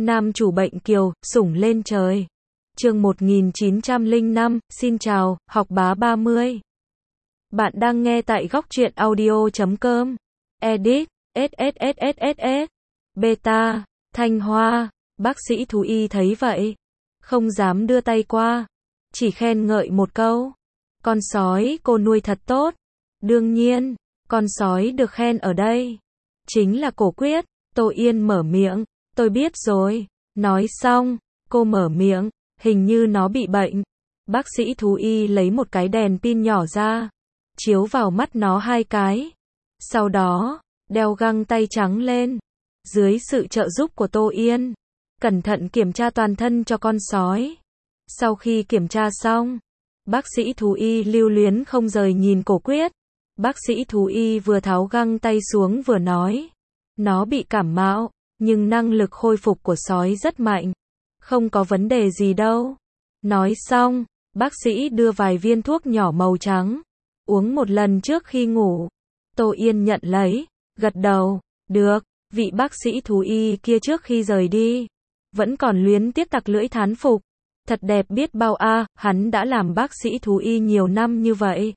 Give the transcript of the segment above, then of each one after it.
Nam chủ bệnh kiều, sủng lên trời. Chương 1905, xin chào, học bá 30. Bạn đang nghe tại góc truyện audio.com. Edit, SSSSSS. Beta, Thanh Hoa. Bác sĩ thú y thấy vậy, không dám đưa tay qua, chỉ khen ngợi một câu. Con sói cô nuôi thật tốt. Đương nhiên, con sói được khen ở đây chính là Cổ Quyết. Tô Yên mở miệng, tôi biết rồi. Nói xong, cô mở miệng, hình như nó bị bệnh. Bác sĩ thú y lấy một cái đèn pin nhỏ ra, chiếu vào mắt nó 2 cái. Sau đó, đeo găng tay trắng lên. Dưới sự trợ giúp của Tô Yên, cẩn thận kiểm tra toàn thân cho con sói. Sau khi kiểm tra xong, bác sĩ thú y lưu luyến không rời nhìn Cổ Quyết. Bác sĩ thú y vừa tháo găng tay xuống vừa nói, nó bị cảm mạo, nhưng năng lực khôi phục của sói rất mạnh, không có vấn đề gì đâu. Nói xong, bác sĩ đưa vài viên thuốc nhỏ màu trắng, uống một lần trước khi ngủ. Tô Yên nhận lấy, gật đầu, được. Vị bác sĩ thú y kia trước khi rời đi, vẫn còn luyến tiếc tặc lưỡi thán phục. Thật đẹp biết bao a, hắn đã làm bác sĩ thú y nhiều năm như vậy.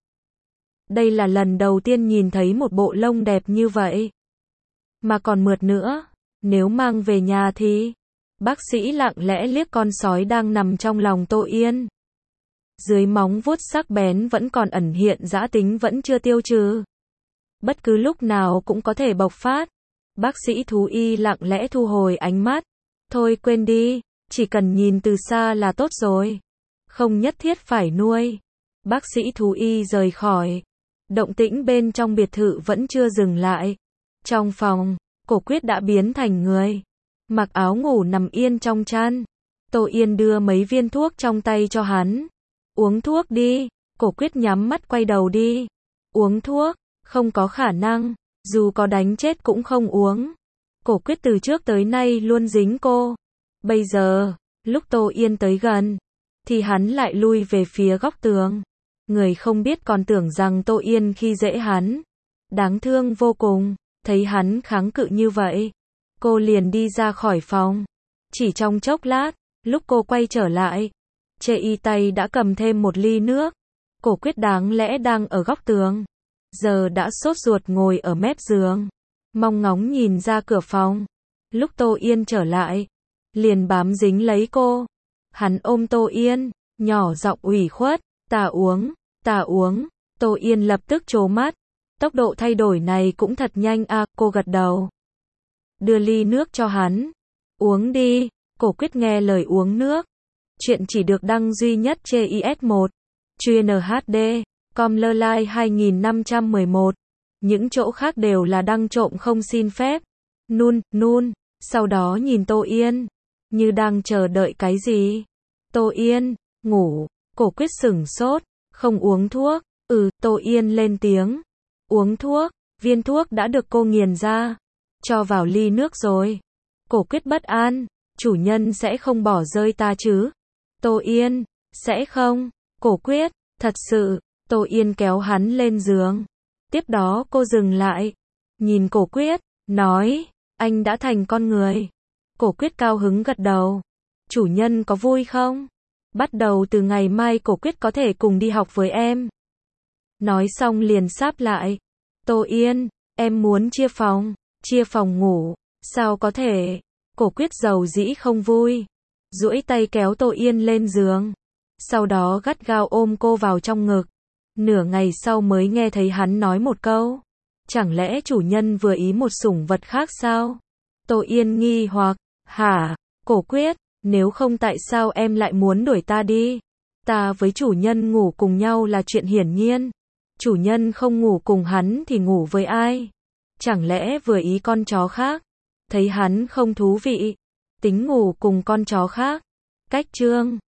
Đây là lần đầu tiên nhìn thấy một bộ lông đẹp như vậy. Mà còn mượt nữa, nếu mang về nhà thì... Bác sĩ lặng lẽ liếc con sói đang nằm trong lòng Tô Yên. Dưới móng vuốt sắc bén vẫn còn ẩn hiện dã tính vẫn chưa tiêu trừ. Bất cứ lúc nào cũng có thể bộc phát. Bác sĩ thú y lặng lẽ thu hồi ánh mắt. Thôi quên đi, chỉ cần nhìn từ xa là tốt rồi. Không nhất thiết phải nuôi. Bác sĩ thú y rời khỏi. Động tĩnh bên trong biệt thự vẫn chưa dừng lại. Trong phòng, Cổ Quyết đã biến thành người. Mặc áo ngủ nằm yên trong chăn. Tô Yên đưa mấy viên thuốc trong tay cho hắn. Uống thuốc đi. Cổ Quyết nhắm mắt quay đầu đi. Uống thuốc, không có khả năng. Dù có đánh chết cũng không uống. Cổ Quyết từ trước tới nay luôn dính cô. Bây giờ, lúc Tô Yên tới gần, thì hắn lại lui về phía góc tường. Người không biết còn tưởng rằng Tô Yên khi dễ hắn. Đáng thương vô cùng. Thấy hắn kháng cự như vậy, cô liền đi ra khỏi phòng. Chỉ trong chốc lát, lúc cô quay trở lại, Chê Y tay đã cầm thêm một ly nước. Cổ Quyết đáng lẽ đang ở góc tường, giờ đã sốt ruột ngồi ở mép giường, mong ngóng nhìn ra cửa phòng. Lúc Tô Yên trở lại, liền bám dính lấy cô. Hắn ôm Tô Yên, nhỏ giọng ủy khuất, ta uống, ta uống. Tô Yên lập tức trố mắt. Tốc độ thay đổi này cũng thật nhanh à, cô gật đầu. Đưa ly nước cho hắn. Uống đi. Cổ Quyết nghe lời uống nước. Chuyện chỉ được đăng duy nhất trên IS1. Chuyên HD. Com Lơ Lai 2511. Những chỗ khác đều là đăng trộm không xin phép. Nun. Sau đó nhìn Tô Yên, như đang chờ đợi cái gì. Tô Yên, ngủ. Cổ Quyết sửng sốt. Không uống thuốc. Tô Yên lên tiếng. Uống thuốc, viên thuốc đã được cô nghiền ra, cho vào ly nước rồi. Cổ Quyết bất an, chủ nhân sẽ không bỏ rơi ta chứ? Tô Yên, sẽ không. Cổ Quyết, thật sự. Tô Yên kéo hắn lên giường. Tiếp đó cô dừng lại, nhìn Cổ Quyết, nói, anh đã thành con người. Cổ Quyết cao hứng gật đầu. Chủ nhân có vui không? Bắt đầu từ ngày mai Cổ Quyết có thể cùng đi học với em. Nói xong liền sáp lại. Tô Yên, em muốn chia phòng ngủ. Sao có thể? Cổ Quyết dầu dĩ không vui, duỗi tay kéo Tô Yên lên giường. Sau đó gắt gao ôm cô vào trong ngực. Nửa ngày sau mới nghe thấy hắn nói một câu. Chẳng lẽ chủ nhân vừa ý một sủng vật khác sao? Tô Yên nghi hoặc, hả? Cổ Quyết, nếu không tại sao em lại muốn đuổi ta đi? Ta với chủ nhân ngủ cùng nhau là chuyện hiển nhiên. Chủ nhân không ngủ cùng hắn thì ngủ với ai? Chẳng lẽ vừa ý con chó khác? Thấy hắn không thú vị, tính ngủ cùng con chó khác. Cách chương